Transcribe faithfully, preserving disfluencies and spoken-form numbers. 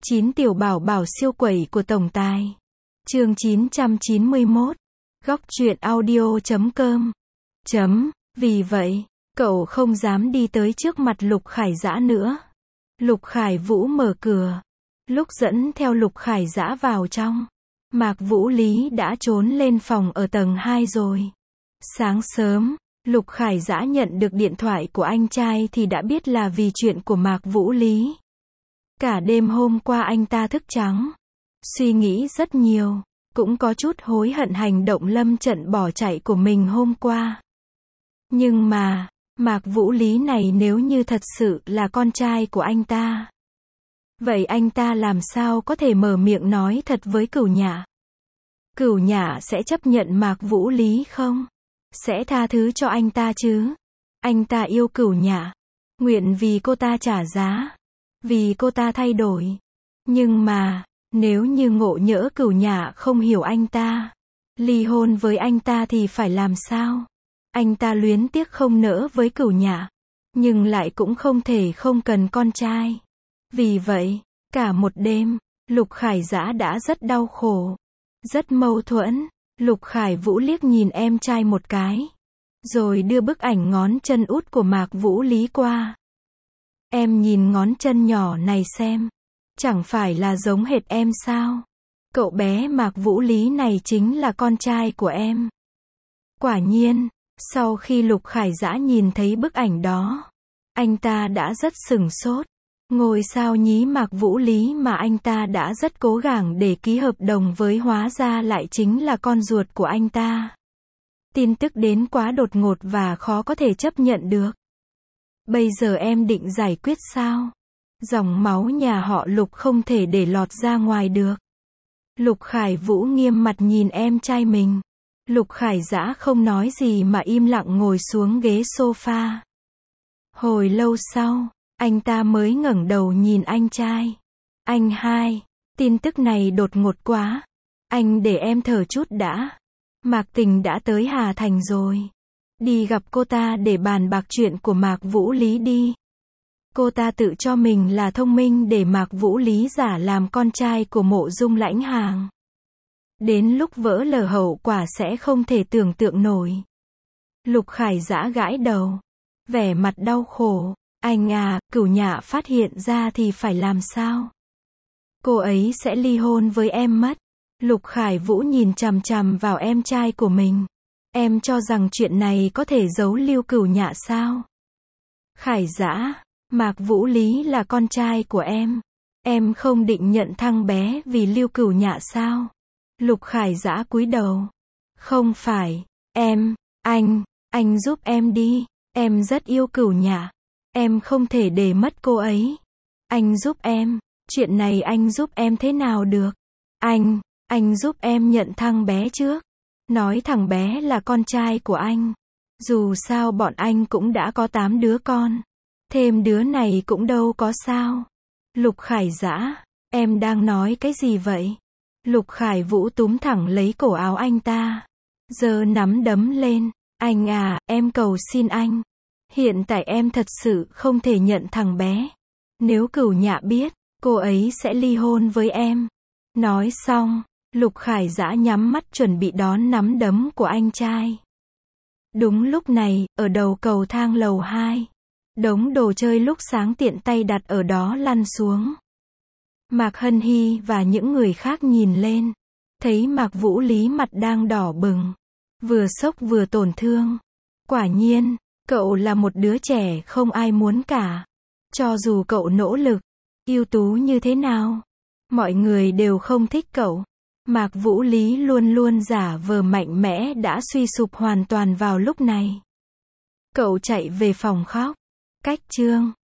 chín tiểu bảo bảo siêu quẩy của tổng tài. Chương chín trăm chín mươi mốt. Góc truyện audio chấm com. Chấm. Vì vậy, cậu không dám đi tới trước mặt Lục Khải Dã nữa. Lục Khải Vũ mở cửa. Lúc dẫn theo Lục Khải Dã vào trong, Mạc Vũ Lý đã trốn lên phòng ở tầng hai rồi. Sáng sớm, Lục Khải Dã nhận được điện thoại của anh trai thì đã biết là vì chuyện của Mạc Vũ Lý. Cả đêm hôm qua anh ta thức trắng, suy nghĩ rất nhiều, cũng có chút hối hận hành động lâm trận bỏ chạy của mình hôm qua. Nhưng mà, Mạc Vũ Lý này nếu như thật sự là con trai của anh ta, vậy anh ta làm sao có thể mở miệng nói thật với Cửu Nhã? Cửu Nhã sẽ chấp nhận Mạc Vũ Lý không? Sẽ tha thứ cho anh ta chứ? Anh ta yêu Cửu Nhã, nguyện vì cô ta trả giá, vì cô ta thay đổi. Nhưng mà, nếu như ngộ nhỡ Cửu Nhã không hiểu anh ta, ly hôn với anh ta thì phải làm sao? Anh ta luyến tiếc không nỡ với Cửu Nhã, nhưng lại cũng không thể không cần con trai. Vì vậy, cả một đêm, Lục Khải Dã đã rất đau khổ, rất mâu thuẫn. Lục Khải Vũ liếc nhìn em trai một cái, rồi đưa bức ảnh ngón chân út của Mạc Vũ Lý qua. Em nhìn ngón chân nhỏ này xem, chẳng phải là giống hệt em sao? Cậu bé Mạc Vũ Lý này chính là con trai của em. Quả nhiên, sau khi Lục Khải Dã nhìn thấy bức ảnh đó, anh ta đã rất sửng sốt. Ngôi sao nhí Mạc Vũ Lý mà anh ta đã rất cố gắng để ký hợp đồng với hóa ra lại chính là con ruột của anh ta. Tin tức đến quá đột ngột và khó có thể chấp nhận được. Bây giờ em định giải quyết sao? Dòng máu nhà họ Lục không thể để lọt ra ngoài được. Lục Khải Vũ nghiêm mặt nhìn em trai mình. Lục Khải Dã không nói gì mà im lặng ngồi xuống ghế sofa. Hồi lâu sau, anh ta mới ngẩng đầu nhìn anh trai. Anh hai, tin tức này đột ngột quá. Anh để em thở chút đã. Mạc Tình đã tới Hà Thành rồi. Đi gặp cô ta để bàn bạc chuyện của Mạc Vũ Lý đi. Cô ta tự cho mình là thông minh để Mạc Vũ Lý giả làm con trai của Mộ Dung Lãnh Hàng. Đến lúc vỡ lở hậu quả sẽ không thể tưởng tượng nổi. Lục Khải Dã gãi đầu, vẻ mặt đau khổ. Anh à, Cửu Nhã phát hiện ra thì phải làm sao? Cô ấy sẽ ly hôn với em mất. Lục Khải Vũ nhìn chằm chằm vào em trai của mình. Em cho rằng chuyện này có thể giấu Lưu Cửu Nhã sao? Khải Dã, Mạc Vũ Lý là con trai của em. Em không định nhận thăng bé vì Lưu Cửu Nhã sao? Lục Khải Dã cúi đầu. Không phải, em, anh, anh giúp em đi. Em rất yêu Cửu Nhã. Em không thể để mất cô ấy. Anh giúp em. Chuyện này anh giúp em thế nào được? Anh, anh giúp em nhận thằng bé trước. Nói thằng bé là con trai của anh. Dù sao bọn anh cũng đã có tám đứa con. Thêm đứa này cũng đâu có sao. Lục Khải Dã, em đang nói cái gì vậy? Lục Khải Vũ túm thẳng lấy cổ áo anh ta, giơ nắm đấm lên. Anh à, em cầu xin anh. Hiện tại em thật sự không thể nhận thằng bé. Nếu Cửu Nhã biết, cô ấy sẽ ly hôn với em. Nói xong, Lục Khải Dã nhắm mắt chuẩn bị đón nắm đấm của anh trai. Đúng lúc này, ở đầu cầu thang lầu hai, đống đồ chơi lúc sáng tiện tay đặt ở đó lăn xuống. Mạc Hân Hy và những người khác nhìn lên, thấy Mạc Vũ Lý mặt đang đỏ bừng, vừa sốc vừa tổn thương. Quả nhiên, cậu là một đứa trẻ không ai muốn cả. Cho dù cậu nỗ lực, ưu tú như thế nào, mọi người đều không thích cậu. Mạc Vũ Lý luôn luôn giả vờ mạnh mẽ đã suy sụp hoàn toàn vào lúc này. Cậu chạy về phòng khóc. Cách chương